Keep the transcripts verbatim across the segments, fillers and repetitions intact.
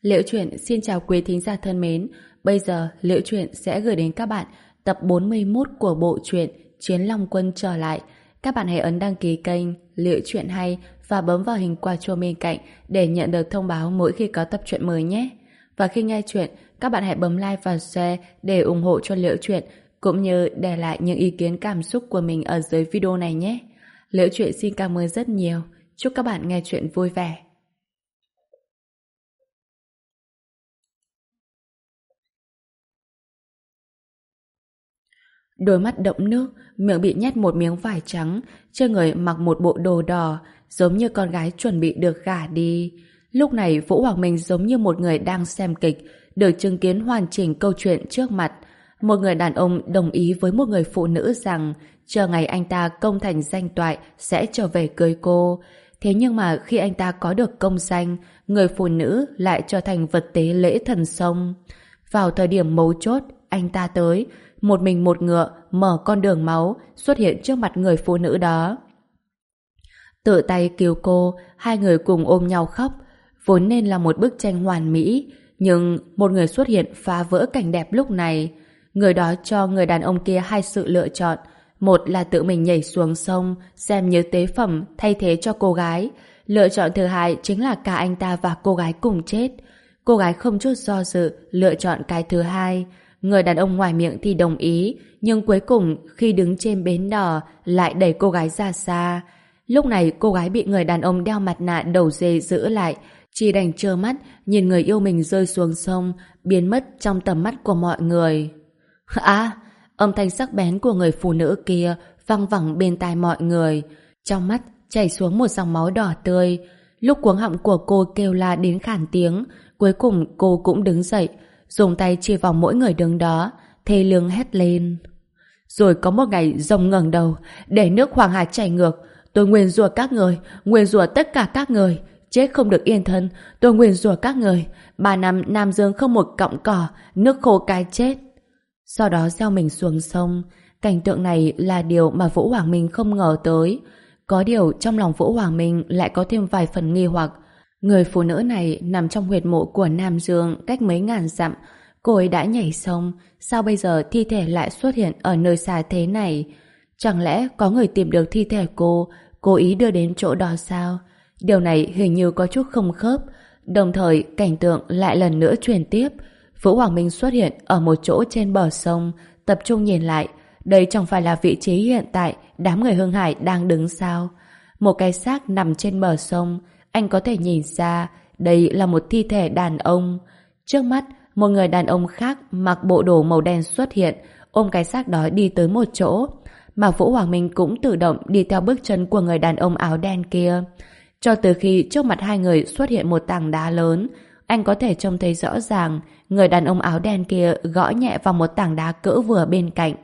Liễu Chuyện xin chào quý thính giả thân mến. Bây giờ Liễu Chuyện sẽ gửi đến các bạn tập bốn mươi mốt của bộ truyện Chiến Long Quân trở lại. Các bạn hãy ấn đăng ký kênh Liễu Chuyện Hay và bấm vào hình quả chuông bên cạnh để nhận được thông báo mỗi khi có tập truyện mới nhé. Và khi nghe chuyện, các bạn hãy bấm like và share để ủng hộ cho Liễu Chuyện, cũng như để lại những ý kiến cảm xúc của mình ở dưới video này nhé. Liễu Chuyện xin cảm ơn rất nhiều. Chúc các bạn nghe chuyện vui vẻ. Đôi mắt đẫm nước, miệng bị nhét một miếng vải trắng, trên người mặc một bộ đồ đỏ, giống như con gái chuẩn bị được gả đi. Lúc này Vũ Hoàng Minh giống như một người đang xem kịch, được chứng kiến hoàn chỉnh câu chuyện trước mặt. Một người đàn ông đồng ý với một người phụ nữ rằng chờ ngày anh ta công thành danh toại sẽ trở về cưới cô. Thế nhưng mà khi anh ta có được công danh, người phụ nữ lại trở thành vật tế lễ thần sông. Vào thời điểm mấu chốt, anh ta tới, một mình một ngựa mở con đường máu xuất hiện trước mặt người phụ nữ đó. Tự tay cứu cô, hai người cùng ôm nhau khóc. Vốn nên là một bức tranh hoàn mỹ, nhưng một người xuất hiện phá vỡ cảnh đẹp lúc này. Người đó cho người đàn ông kia hai sự lựa chọn. Một là tự mình nhảy xuống sông, xem như tế phẩm thay thế cho cô gái. Lựa chọn thứ hai chính là cả anh ta và cô gái cùng chết. Cô gái không chút do dự lựa chọn cái thứ hai. Người đàn ông ngoài miệng thì đồng ý, nhưng cuối cùng khi đứng trên bến đò lại đẩy cô gái ra xa. Lúc này cô gái bị người đàn ông đeo mặt nạ đầu dê giữ lại, chỉ đành trơ mắt nhìn người yêu mình rơi xuống sông, biến mất trong tầm mắt của mọi người. À, âm thanh sắc bén của người phụ nữ kia văng vẳng bên tai mọi người. Trong mắt chảy xuống một dòng máu đỏ tươi. Lúc cuống họng của cô kêu la đến khản tiếng, cuối cùng cô cũng đứng dậy, dùng tay chỉ vào mỗi người đứng đó, thê lương hét lên. Rồi có một ngày rồng ngẩng đầu, để nước Hoàng Hà chảy ngược. Tôi nguyền rủa các người, nguyền rủa tất cả các người, chết không được yên thân. Tôi nguyền rủa các người, ba năm Nam Dương không một cọng cỏ, nước khô cái chết. Sau đó gieo mình xuống sông. Cảnh tượng này là điều mà Vũ Hoàng Minh không ngờ tới. Có điều trong lòng Vũ Hoàng Minh lại có thêm vài phần nghi hoặc. Người phụ nữ này nằm trong huyệt mộ của Nam Dương cách mấy ngàn dặm. Cô ấy đã nhảy sông, sao bây giờ thi thể lại xuất hiện ở nơi xa thế này? Chẳng lẽ có người tìm được thi thể cô, cố ý đưa đến chỗ đó sao? Điều này hình như có chút không khớp. Đồng thời cảnh tượng lại lần nữa truyền tiếp. Vũ Hoàng Minh xuất hiện ở một chỗ trên bờ sông, tập trung nhìn lại. Đây chẳng phải là vị trí hiện tại đám người Hưng Hải đang đứng sao? Một cái xác nằm trên bờ sông, anh có thể nhìn ra đây là một thi thể đàn ông. Trước mắt, một người đàn ông khác mặc bộ đồ màu đen xuất hiện, ôm cái xác đó đi tới một chỗ. Mà Vũ Hoàng Minh cũng tự động đi theo bước chân của người đàn ông áo đen kia. Cho từ khi trước mặt hai người xuất hiện một tảng đá lớn, anh có thể trông thấy rõ ràng người đàn ông áo đen kia gõ nhẹ vào một tảng đá cỡ vừa bên cạnh.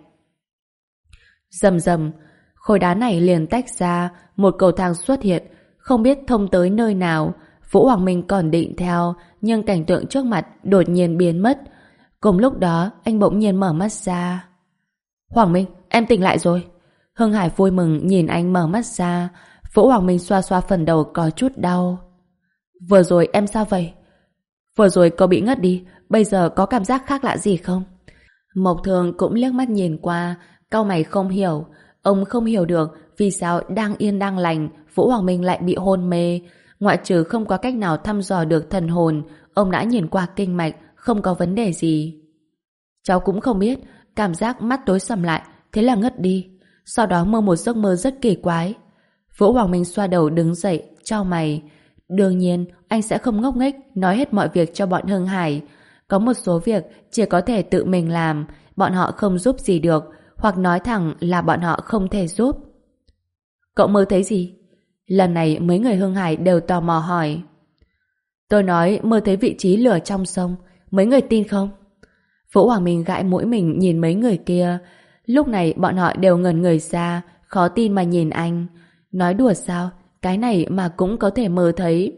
Rầm rầm, khối đá này liền tách ra, một cầu thang xuất hiện, không biết thông tới nơi nào. Vũ Hoàng Minh còn định theo, nhưng cảnh tượng trước mặt đột nhiên biến mất. Cùng lúc đó, anh bỗng nhiên mở mắt ra. Hoàng Minh, em tỉnh lại rồi. Hưng Hải vui mừng nhìn anh mở mắt ra. Vũ Hoàng Minh xoa xoa phần đầu có chút đau. Vừa rồi em sao vậy? Vừa rồi cậu bị ngất đi, bây giờ có cảm giác khác lạ gì không? Mộc Thường cũng liếc mắt nhìn qua, cau mày không hiểu. Ông không hiểu được vì sao đang yên đang lành Vũ Hoàng Minh lại bị hôn mê. Ngoại trừ không có cách nào thăm dò được thần hồn, ông đã nhìn qua kinh mạch, không có vấn đề gì. Cháu cũng không biết, cảm giác mắt tối sầm lại, thế là ngất đi. Sau đó mơ một giấc mơ rất kỳ quái. Vũ Hoàng Minh xoa đầu đứng dậy, chau mày. Đương nhiên, anh sẽ không ngốc nghếch nói hết mọi việc cho bọn Hưng Hải. Có một số việc chỉ có thể tự mình làm, bọn họ không giúp gì được, hoặc nói thẳng là bọn họ không thể giúp. Cậu mơ thấy gì? Lần này mấy người Hưng Hải đều tò mò hỏi. Tôi nói mơ thấy vị trí lửa trong sông, mấy người tin không? Vũ Hoàng Minh gãi mũi mình nhìn mấy người kia. Lúc này bọn họ đều ngẩn người ra, khó tin mà nhìn anh. Nói đùa sao? Cái này mà cũng có thể mơ thấy.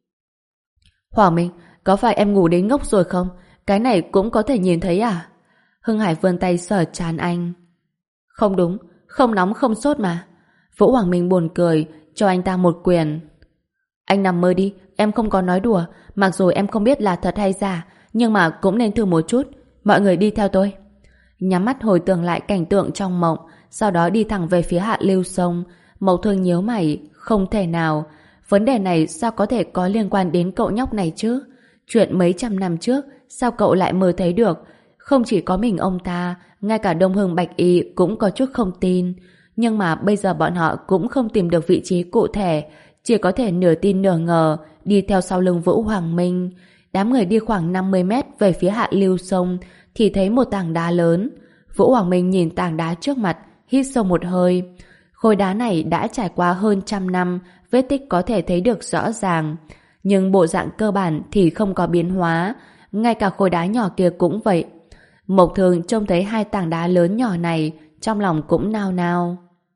Hoàng Minh, có phải em ngủ đến ngốc rồi không? Cái này cũng có thể nhìn thấy à? Hưng Hải vươn tay sờ trán anh. Không đúng, không nóng không sốt mà. Vũ Hoàng Minh buồn cười, cho anh ta một quyền. Anh nằm mơ đi, em không có nói đùa, mặc dù em không biết là thật hay giả, nhưng mà cũng nên thử một chút. Mọi người đi theo tôi. Nhắm mắt hồi tưởng lại cảnh tượng trong mộng, sau đó đi thẳng về phía hạ lưu sông. Mộc Thương nhíu mày, không thể nào. Vấn đề này sao có thể có liên quan đến cậu nhóc này chứ? Chuyện mấy trăm năm trước, sao cậu lại mơ thấy được? Không chỉ có mình ông ta, ngay cả Đông Hưng Bạch Y cũng có chút không tin. Nhưng mà bây giờ bọn họ cũng không tìm được vị trí cụ thể, chỉ có thể nửa tin nửa ngờ, đi theo sau lưng Vũ Hoàng Minh. Đám người đi khoảng năm mươi mét về phía hạ lưu sông, thì thấy một tảng đá lớn. Vũ Hoàng Minh nhìn tảng đá trước mặt, hít sâu một hơi. Khối đá này đã trải qua hơn trăm năm, vết tích có thể thấy được rõ ràng. Nhưng bộ dạng cơ bản thì không có biến hóa, ngay cả khối đá nhỏ kia cũng vậy. Mộc Thường trông thấy hai tảng đá lớn nhỏ này, trong lòng cũng nao nao.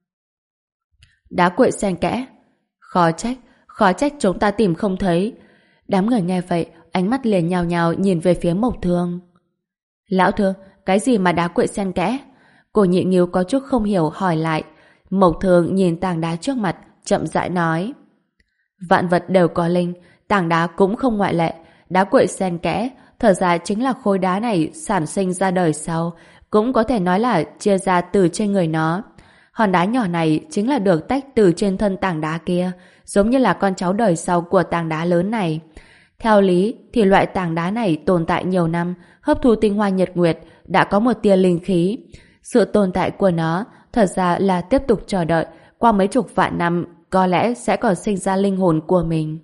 Đá cuội xen kẽ. Khó trách, khó trách chúng ta tìm không thấy. Đám người nghe vậy, ánh mắt liền nhào nhào nhìn về phía Mộc Thương. Lão Thương, cái gì mà đá cuội xen kẽ? Cô Nhị Nghiêu có chút không hiểu hỏi lại. Mộc Thương nhìn tảng đá trước mặt, chậm rãi nói. Vạn vật đều có linh, tảng đá cũng không ngoại lệ. Đá cuội xen kẽ, thật ra chính là khối đá này sản sinh ra đời sau, cũng có thể nói là chia ra từ trên người nó. Hòn đá nhỏ này chính là được tách từ trên thân tảng đá kia, giống như là con cháu đời sau của tảng đá lớn này. Theo lý thì loại tảng đá này tồn tại nhiều năm, hấp thu tinh hoa nhật nguyệt, đã có một tia linh khí. Sự tồn tại của nó thật ra là tiếp tục chờ đợi, qua mấy chục vạn năm có lẽ sẽ còn sinh ra linh hồn của mình.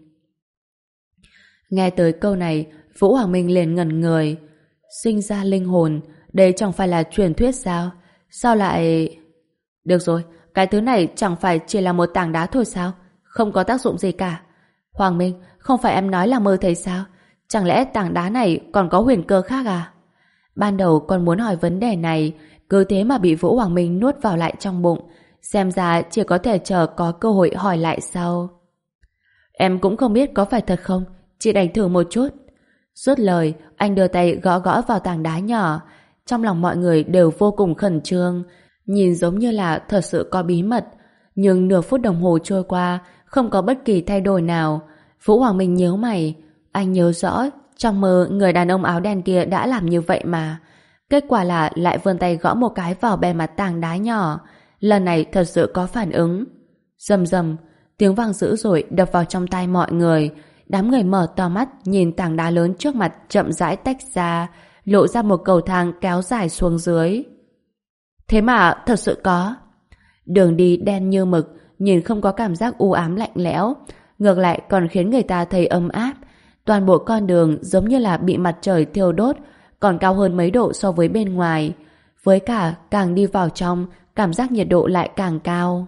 Nghe tới câu này, Vũ Hoàng Minh liền ngẩn người. Sinh ra linh hồn, đây chẳng phải là truyền thuyết sao? Sao lại... Được rồi, cái thứ này chẳng phải chỉ là một tảng đá thôi sao? Không có tác dụng gì cả. Hoàng Minh, không phải em nói là mơ thấy sao? Chẳng lẽ tảng đá này còn có huyền cơ khác à? Ban đầu còn muốn hỏi vấn đề này, cứ thế mà bị Vũ Hoàng Minh nuốt vào lại trong bụng. Xem ra chỉ có thể chờ có cơ hội hỏi lại sau. Em cũng không biết có phải thật không, chỉ đành thử một chút. Dứt lời, anh đưa tay gõ gõ vào tảng đá nhỏ. Trong lòng mọi người đều vô cùng khẩn trương, nhìn giống như là thật sự có bí mật. Nhưng nửa phút đồng hồ trôi qua, không có bất kỳ thay đổi nào. Vũ Hoàng Minh nhíu mày. Anh nhớ rõ, trong mơ người đàn ông áo đen kia đã làm như vậy mà. Kết quả là lại vươn tay gõ một cái vào bề mặt tảng đá nhỏ. Lần này thật sự có phản ứng. Rầm rầm, tiếng vang dữ dội đập vào trong tai mọi người. Đám người mở to mắt nhìn tảng đá lớn trước mặt chậm rãi tách ra, lộ ra một cầu thang kéo dài xuống dưới. Thế mà thật sự có. Đường đi đen như mực, nhìn không có cảm giác u ám lạnh lẽo, ngược lại còn khiến người ta thấy ấm áp. Toàn bộ con đường giống như là bị mặt trời thiêu đốt, còn cao hơn mấy độ so với bên ngoài. Với cả càng đi vào trong, cảm giác nhiệt độ lại càng cao.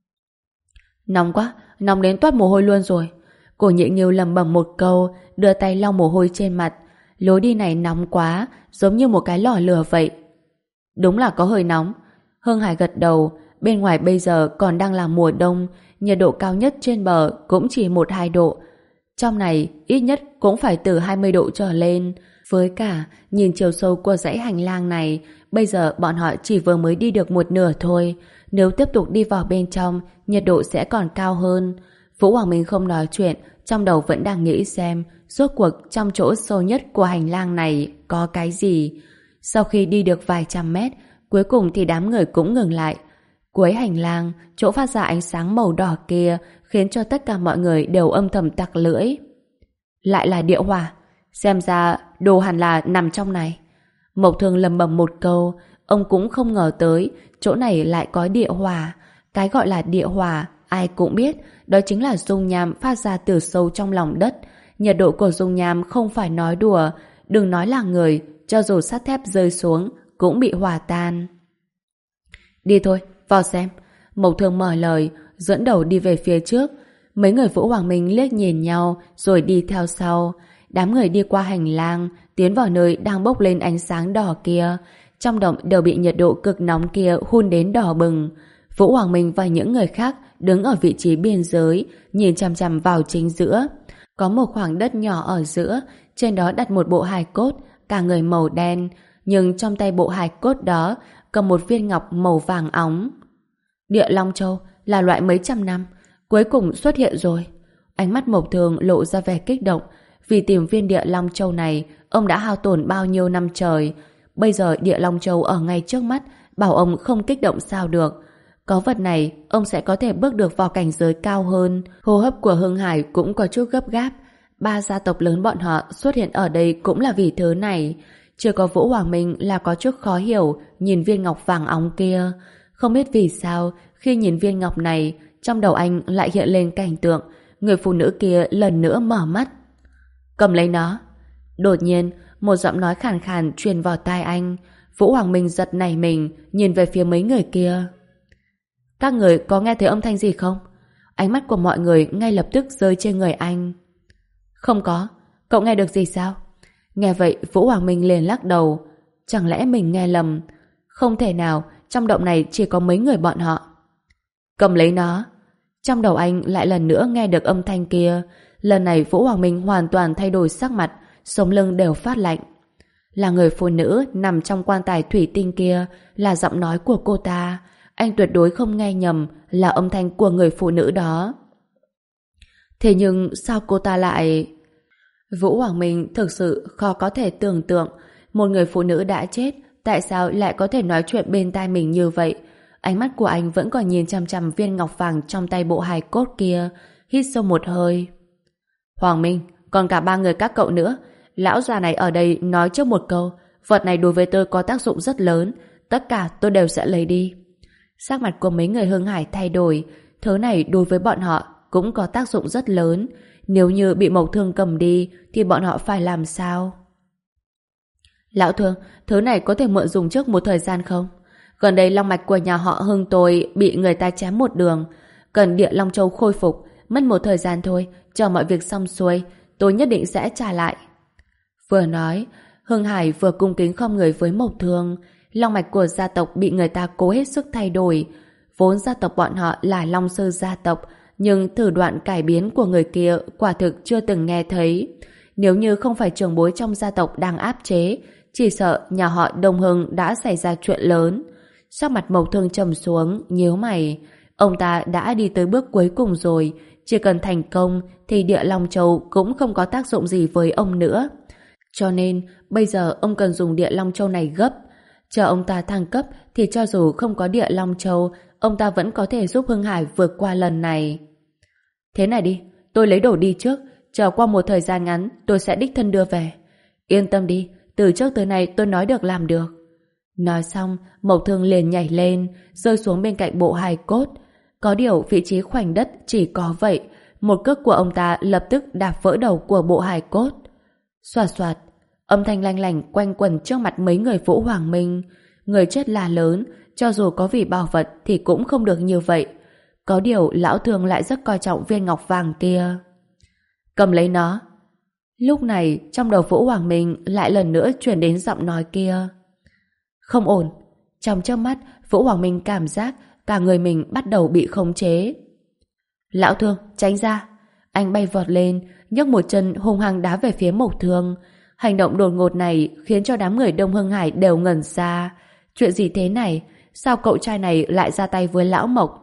Nóng quá, nóng đến toát mồ hôi luôn rồi. Cô Nhị Nghiêu lẩm bẩm một câu, đưa tay lau mồ hôi trên mặt. Lối đi này nóng quá, giống như một cái lò lửa vậy. Đúng là có hơi nóng. Hương Hải gật đầu, bên ngoài bây giờ còn đang là mùa đông, nhiệt độ cao nhất trên bờ cũng chỉ một hai độ. Trong này ít nhất cũng phải từ hai mươi độ trở lên. Với cả, nhìn chiều sâu của dãy hành lang này, bây giờ bọn họ chỉ vừa mới đi được một nửa thôi. Nếu tiếp tục đi vào bên trong, nhiệt độ sẽ còn cao hơn. Vũ Hoàng Minh không nói chuyện, trong đầu vẫn đang nghĩ xem rốt cuộc trong chỗ sâu nhất của hành lang này có cái gì. Sau khi đi được vài trăm mét, cuối cùng thì đám người cũng ngừng lại. Cuối hành lang, chỗ phát ra ánh sáng màu đỏ kia khiến cho tất cả mọi người đều âm thầm tặc lưỡi. Lại là địa hỏa. Xem ra đồ hẳn là nằm trong này. Mộc Thương lầm bầm một câu, ông cũng không ngờ tới chỗ này lại có địa hỏa. Cái gọi là địa hỏa ai cũng biết, đó chính là dung nham phát ra từ sâu trong lòng đất. Nhiệt độ của dung nham không phải nói đùa, đừng nói là người, cho dù sắt thép rơi xuống cũng bị hòa tan. Đi thôi, vào xem. Mộc Thương mở lời, dẫn đầu đi về phía trước. Mấy người Vũ Hoàng Minh liếc nhìn nhau rồi đi theo sau. Đám người đi qua hành lang, tiến vào nơi đang bốc lên ánh sáng đỏ kia. Trong động đều bị nhiệt độ cực nóng kia hun đến đỏ bừng. Vũ Hoàng Minh và những người khác đứng ở vị trí biên giới, nhìn chằm chằm vào chính giữa. Có một khoảng đất nhỏ ở giữa, trên đó đặt một bộ hài cốt, cả người màu đen, nhưng trong tay bộ hài cốt đó cầm một viên ngọc màu vàng óng. Địa Long Châu là loại mấy trăm năm, cuối cùng xuất hiện rồi. Ánh mắt Mộc Thường lộ ra vẻ kích động. Vì tìm viên địa long châu này, ông đã hao tổn bao nhiêu năm trời. Bây giờ địa long châu ở ngay trước mắt, bảo ông không kích động sao được. Có vật này, ông sẽ có thể bước được vào cảnh giới cao hơn. Hô hấp của Hưng Hải cũng có chút gấp gáp. Ba gia tộc lớn bọn họ xuất hiện ở đây cũng là vì thứ này. Chưa có Vũ Hoàng Minh là có chút khó hiểu nhìn viên ngọc vàng óng kia. Không biết vì sao, khi nhìn viên ngọc này, trong đầu anh lại hiện lên cảnh tượng người phụ nữ kia lần nữa mở mắt. Cầm lấy nó. Đột nhiên, một giọng nói khàn khàn truyền vào tai anh. Vũ Hoàng Minh giật nảy mình, nhìn về phía mấy người kia. Các người có nghe thấy âm thanh gì không? Ánh mắt của mọi người ngay lập tức rơi trên người anh. Không có. Cậu nghe được gì sao? Nghe vậy, Vũ Hoàng Minh liền lắc đầu. Chẳng lẽ mình nghe lầm? Không thể nào, trong động này chỉ có mấy người bọn họ. Cầm lấy nó. Trong đầu anh lại lần nữa nghe được âm thanh kia. Lần này Vũ Hoàng Minh hoàn toàn thay đổi sắc mặt, sống lưng đều phát lạnh. Là người phụ nữ nằm trong quan tài thủy tinh kia, là giọng nói của cô ta. Anh tuyệt đối không nghe nhầm, là âm thanh của người phụ nữ đó. Thế nhưng sao cô ta lại... Vũ Hoàng Minh thực sự khó có thể tưởng tượng một người phụ nữ đã chết tại sao lại có thể nói chuyện bên tai mình như vậy. Ánh mắt của anh vẫn còn nhìn chằm chằm viên ngọc vàng trong tay bộ hài cốt kia. Hít sâu một hơi. Hoàng Minh, còn cả ba người các cậu nữa. Lão già này ở đây nói trước một câu, vật này đối với tôi có tác dụng rất lớn, tất cả tôi đều sẽ lấy đi. Sắc mặt của mấy người Hưng Hải thay đổi. Thứ này đối với bọn họ cũng có tác dụng rất lớn. Nếu như bị Mộc Thương cầm đi thì bọn họ phải làm sao? Lão Thương, thứ này có thể mượn dùng trước một thời gian không? Gần đây long mạch của nhà họ Hưng tôi bị người ta chém một đường, cần địa long châu khôi phục, mất một thời gian thôi, chờ mọi việc xong xuôi tôi nhất định sẽ trả lại. Vừa nói, Hưng Hải vừa cung kính khom người với Mộc Thương. Long mạch của gia tộc bị người ta cố hết sức thay đổi. Vốn gia tộc bọn họ là Long Sư gia tộc, nhưng thử đoạn cải biến của người kia quả thực chưa từng nghe thấy. Nếu như không phải trưởng bối trong gia tộc đang áp chế, chỉ sợ nhà họ Đông Hưng đã xảy ra chuyện lớn. Sắc mặt Mộc Thương trầm xuống, nhíu mày. Ông ta đã đi tới bước cuối cùng rồi, chỉ cần thành công thì địa long châu cũng không có tác dụng gì với ông nữa. Cho nên bây giờ ông cần dùng địa long châu này gấp. Chờ ông ta thăng cấp thì cho dù không có địa long châu, ông ta vẫn có thể giúp Hưng Hải vượt qua lần này. Thế này đi, tôi lấy đồ đi trước, chờ qua một thời gian ngắn tôi sẽ đích thân đưa về. Yên tâm đi, từ trước tới nay tôi nói được làm được. Nói xong, Mộc Thương liền nhảy lên, rơi xuống bên cạnh bộ hài cốt. Có điều vị trí khoảnh đất chỉ có vậy, một cước của ông ta lập tức đạp vỡ đầu của bộ hài cốt. Xoạt xoạt, âm thanh lanh lảnh quanh quẩn trước mặt mấy người Vũ Hoàng Minh. Người chết là lớn, cho dù có vì bảo vật thì cũng không được như vậy. Có điều lão Thương lại rất coi trọng viên ngọc vàng kia. Cầm lấy nó. Lúc này trong đầu Vũ Hoàng Minh lại lần nữa chuyển đến giọng nói kia. Không ổn. Trong chớp mắt Vũ Hoàng Minh cảm giác cả người mình bắt đầu bị khống chế. Lão Thương, tránh ra. Anh bay vọt lên, nhấc một chân hung hăng đá về phía Mộc Thương. Hành động đột ngột này khiến cho đám người Đông Hưng Hải đều ngẩn ra. Chuyện gì thế này? Sao cậu trai này lại ra tay với lão Mộc?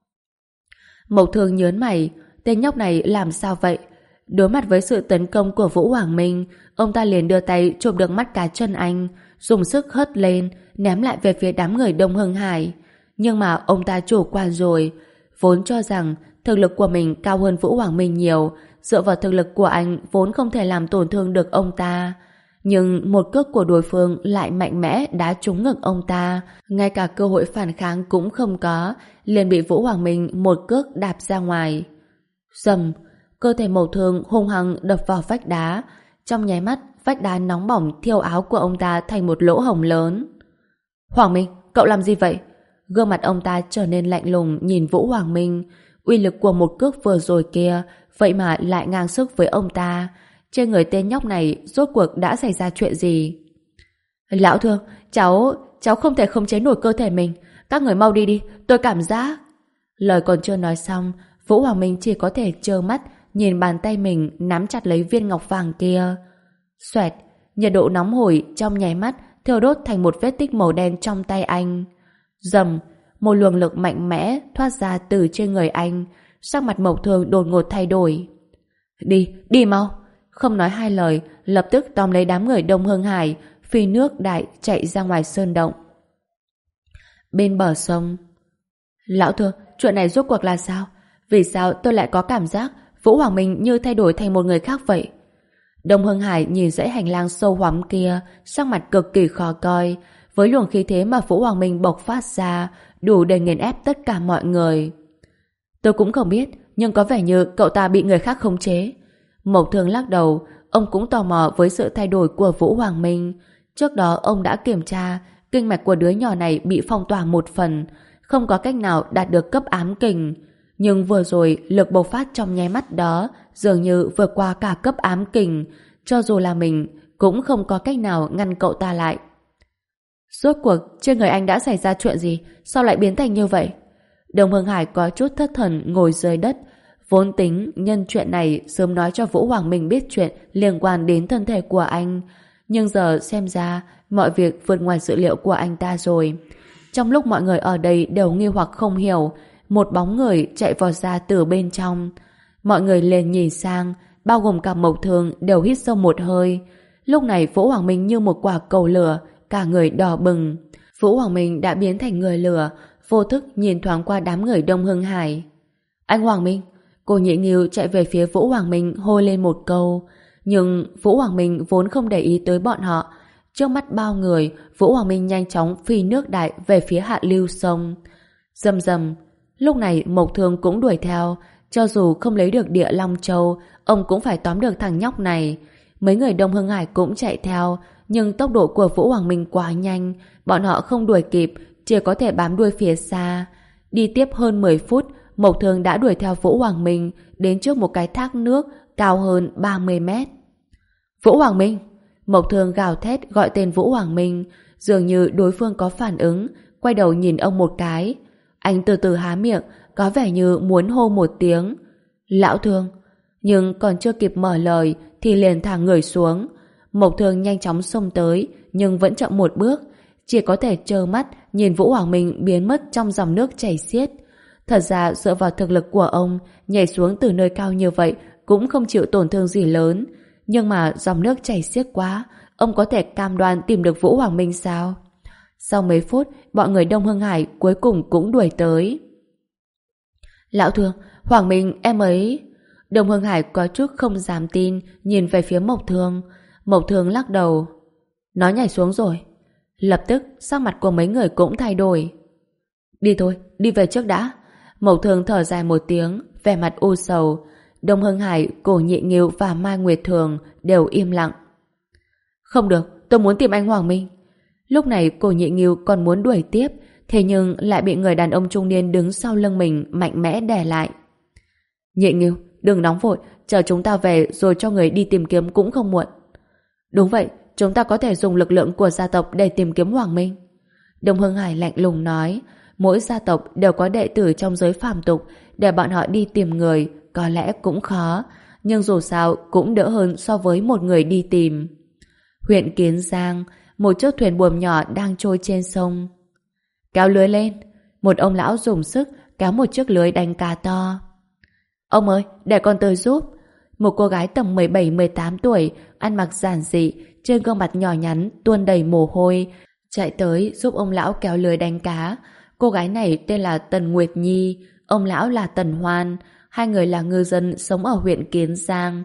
Mộc Thương nhớn mày, tên nhóc này làm sao vậy? Đối mặt với sự tấn công của Vũ Hoàng Minh, ông ta liền đưa tay chụp được mắt cá chân anh, dùng sức hất lên, ném lại về phía đám người Đông Hưng Hải. Nhưng mà ông ta chủ quan rồi, vốn cho rằng thực lực của mình cao hơn Vũ Hoàng Minh nhiều, dựa vào thực lực của anh vốn không thể làm tổn thương được ông ta. Nhưng một cước của đối phương lại mạnh mẽ đá trúng ngực ông ta, ngay cả cơ hội phản kháng cũng không có, liền bị Vũ Hoàng Minh một cước đạp ra ngoài. Rầm, cơ thể Mộc Thương hung hăng đập vào vách đá, trong nháy mắt vách đá nóng bỏng thiêu áo của ông ta thành một lỗ hổng lớn. Hoàng Minh, cậu làm gì vậy? Gương mặt ông ta trở nên lạnh lùng nhìn Vũ Hoàng Minh. Uy lực của một cước vừa rồi kia vậy mà lại ngang sức với ông ta. Trên người tên nhóc này rốt cuộc đã xảy ra chuyện gì? Lão Thương, cháu cháu không thể khống chế nổi cơ thể mình. Các người mau đi đi, tôi cảm giác. Lời còn chưa nói xong, Vũ Hoàng Minh chỉ có thể trơ mắt nhìn bàn tay mình nắm chặt lấy viên ngọc vàng kia. Xoẹt, nhiệt độ nóng hổi trong nháy mắt thiêu đốt thành một vết tích màu đen trong tay anh. Rầm, một luồng lực mạnh mẽ thoát ra từ trên người anh. Sắc mặt Mộc Thương đột ngột thay đổi. Đi, đi mau. Không nói hai lời, lập tức tóm lấy đám người Đông Hưng Hải, phi nước đại chạy ra ngoài sơn động. Bên bờ sông, lão thưa, chuyện này rốt cuộc là sao? Vì sao tôi lại có cảm giác Vũ Hoàng Minh như thay đổi thành một người khác vậy? Đông Hưng Hải nhìn dãy hành lang sâu hoắm kia, sắc mặt cực kỳ khó coi, với luồng khí thế mà Vũ Hoàng Minh bộc phát ra, đủ để nghiền ép tất cả mọi người. Tôi cũng không biết, nhưng có vẻ như cậu ta bị người khác khống chế. Mộc Thương lắc đầu, ông cũng tò mò với sự thay đổi của Vũ Hoàng Minh. Trước đó ông đã kiểm tra, kinh mạch của đứa nhỏ này bị phong tỏa một phần, không có cách nào đạt được cấp ám kình. Nhưng vừa rồi, lực bộc phát trong nháy mắt đó dường như vượt qua cả cấp ám kình, cho dù là mình cũng không có cách nào ngăn cậu ta lại. Rốt cuộc, trên người anh đã xảy ra chuyện gì? Sao lại biến thành như vậy? Đồng Hưng Hải có chút thất thần ngồi dưới đất, vốn tính nhân chuyện này sớm nói cho Vũ Hoàng Minh biết chuyện liên quan đến thân thể của anh. Nhưng giờ xem ra mọi việc vượt ngoài dự liệu của anh ta rồi. Trong lúc mọi người ở đây đều nghi hoặc không hiểu, một bóng người chạy vọt ra từ bên trong. Mọi người liền nhìn sang, bao gồm cả Mộc Thương đều hít sâu một hơi. Lúc này Vũ Hoàng Minh như một quả cầu lửa, cả người đỏ bừng. Vũ Hoàng Minh đã biến thành người lửa, vô thức nhìn thoáng qua đám người Đông Hưng Hải. Anh Hoàng Minh! Cô Nhị Nghiêu chạy về phía Vũ Hoàng Minh hô lên một câu. Nhưng Vũ Hoàng Minh vốn không để ý tới bọn họ. Trước mắt bao người, Vũ Hoàng Minh nhanh chóng phi nước đại về phía hạ lưu sông. Rầm rầm. Lúc này Mộc Thương cũng đuổi theo. Cho dù không lấy được Địa Long Châu, ông cũng phải tóm được thằng nhóc này. Mấy người Đông Hưng Hải cũng chạy theo, nhưng tốc độ của Vũ Hoàng Minh quá nhanh, bọn họ không đuổi kịp, chỉ có thể bám đuôi phía xa. Đi tiếp hơn mười phút, Mộc Thương đã đuổi theo Vũ Hoàng Minh đến trước một cái thác nước cao hơn ba mươi mét. Vũ Hoàng Minh! Mộc Thương gào thét gọi tên Vũ Hoàng Minh, dường như đối phương có phản ứng, quay đầu nhìn ông một cái. Anh từ từ há miệng, có vẻ như muốn hô một tiếng. Lão Thương! Nhưng còn chưa kịp mở lời thì liền thả người xuống. Mộc Thương nhanh chóng xông tới, nhưng vẫn chậm một bước, chỉ có thể trơ mắt nhìn Vũ Hoàng Minh biến mất trong dòng nước chảy xiết. Thật ra dựa vào thực lực của ông, nhảy xuống từ nơi cao như vậy cũng không chịu tổn thương gì lớn. Nhưng mà dòng nước chảy xiết quá, ông có thể cam đoan tìm được Vũ Hoàng Minh sao? Sau mấy phút, bọn người Đông Hưng Hải cuối cùng cũng đuổi tới. Lão Thương, Hoàng Minh em ấy... Đông Hưng Hải có chút không dám tin, nhìn về phía Mộc Thương. Mộc Thương lắc đầu. Nó nhảy xuống rồi. Lập tức, sắc mặt của mấy người cũng thay đổi. Đi thôi, đi về trước đã. Mộc Thương thở dài một tiếng, vẻ mặt u sầu. Đông Hưng Hải, Cổ Nhị Nghiêu và Mai Nguyệt Thường đều im lặng. Không được, tôi muốn tìm anh Hoàng Minh. Lúc này Cổ Nhị Nghiêu còn muốn đuổi tiếp, thế nhưng lại bị người đàn ông trung niên đứng sau lưng mình mạnh mẽ đè lại. Nhị Nghiêu, đừng nóng vội, chờ chúng ta về rồi cho người đi tìm kiếm cũng không muộn. Đúng vậy, chúng ta có thể dùng lực lượng của gia tộc để tìm kiếm Hoàng Minh. Đông Hưng Hải lạnh lùng nói, mỗi gia tộc đều có đệ tử trong giới phàm tục, để bọn họ đi tìm người có lẽ cũng khó, nhưng dù sao cũng đỡ hơn so với một người đi tìm. Huyện Kiến Giang, một chiếc thuyền buồm nhỏ đang trôi trên sông. Kéo lưới lên. Một ông lão dùng sức kéo một chiếc lưới đánh cá to. Ông ơi, để con tới giúp. Một cô gái tầm mười bảy mười tám tuổi, ăn mặc giản dị, trên gương mặt nhỏ nhắn tuôn đầy mồ hôi, chạy tới giúp ông lão kéo lưới đánh cá. Cô gái này tên là Tần Nguyệt Nhi, ông lão là Tần Hoan, hai người là ngư dân sống ở huyện Kiến Giang.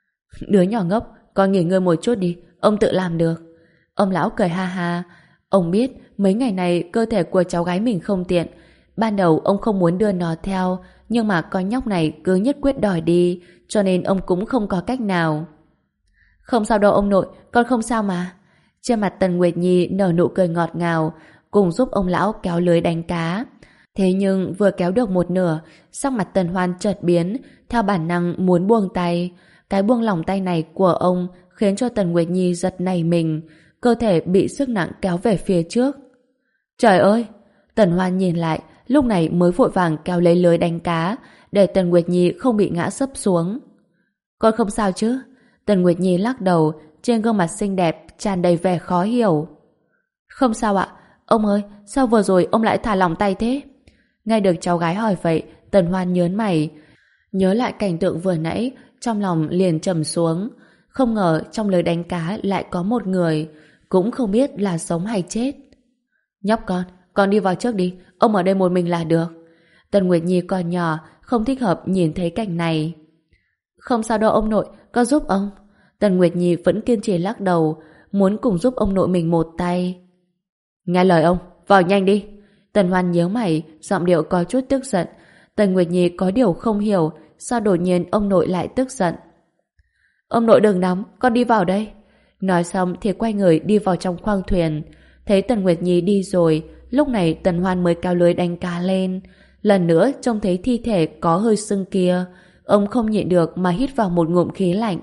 Đứa nhỏ ngốc, con nghỉ ngơi một chút đi, ông tự làm được. Ông lão cười ha ha. Ông biết mấy ngày này cơ thể của cháu gái mình không tiện. Ban đầu ông không muốn đưa nó theo, nhưng mà con nhóc này cứ nhất quyết đòi đi, cho nên ông cũng không có cách nào. Không sao đâu ông nội, con không sao mà. Trên mặt Tần Nguyệt Nhi nở nụ cười ngọt ngào, cùng giúp ông lão kéo lưới đánh cá. Thế nhưng vừa kéo được một nửa, sắc mặt Tần Hoan chợt biến, theo bản năng muốn buông tay. Cái buông lỏng tay này của ông khiến cho Tần Nguyệt Nhi giật nảy mình, cơ thể bị sức nặng kéo về phía trước. Trời ơi! Tần Hoan nhìn lại, lúc này mới vội vàng kéo lấy lưới đánh cá, để Tần Nguyệt Nhi không bị ngã sấp xuống. Con không sao chứ? Tần Nguyệt Nhi lắc đầu, trên gương mặt xinh đẹp tràn đầy vẻ khó hiểu. Không sao ạ. Ông ơi, sao vừa rồi ông lại thả lỏng tay thế? Nghe được cháu gái hỏi vậy, Tần Hoan nhớn mày. Nhớ lại cảnh tượng vừa nãy, trong lòng liền trầm xuống. Không ngờ trong lưới đánh cá lại có một người, cũng không biết là sống hay chết. Nhóc con, con đi vào trước đi, ông ở đây một mình là được. Tần Nguyệt Nhi còn nhỏ, không thích hợp nhìn thấy cảnh này. Không sao đâu ông nội, con giúp ông. Tần Nguyệt Nhi vẫn kiên trì lắc đầu, muốn cùng giúp ông nội mình một tay. Nghe lời ông, vào nhanh đi. Tần Hoan nhíu mày, giọng điệu có chút tức giận. Tần Nguyệt Nhi có điều không hiểu, sao đột nhiên ông nội lại tức giận. Ông nội đừng nóng, con đi vào đây. Nói xong thì quay người đi vào trong khoang thuyền. Thấy Tần Nguyệt Nhi đi rồi, lúc này Tần Hoan mới kéo lưới đánh cá lên. Lần nữa trông thấy thi thể có hơi sưng kia, ông không nhịn được mà hít vào một ngụm khí lạnh.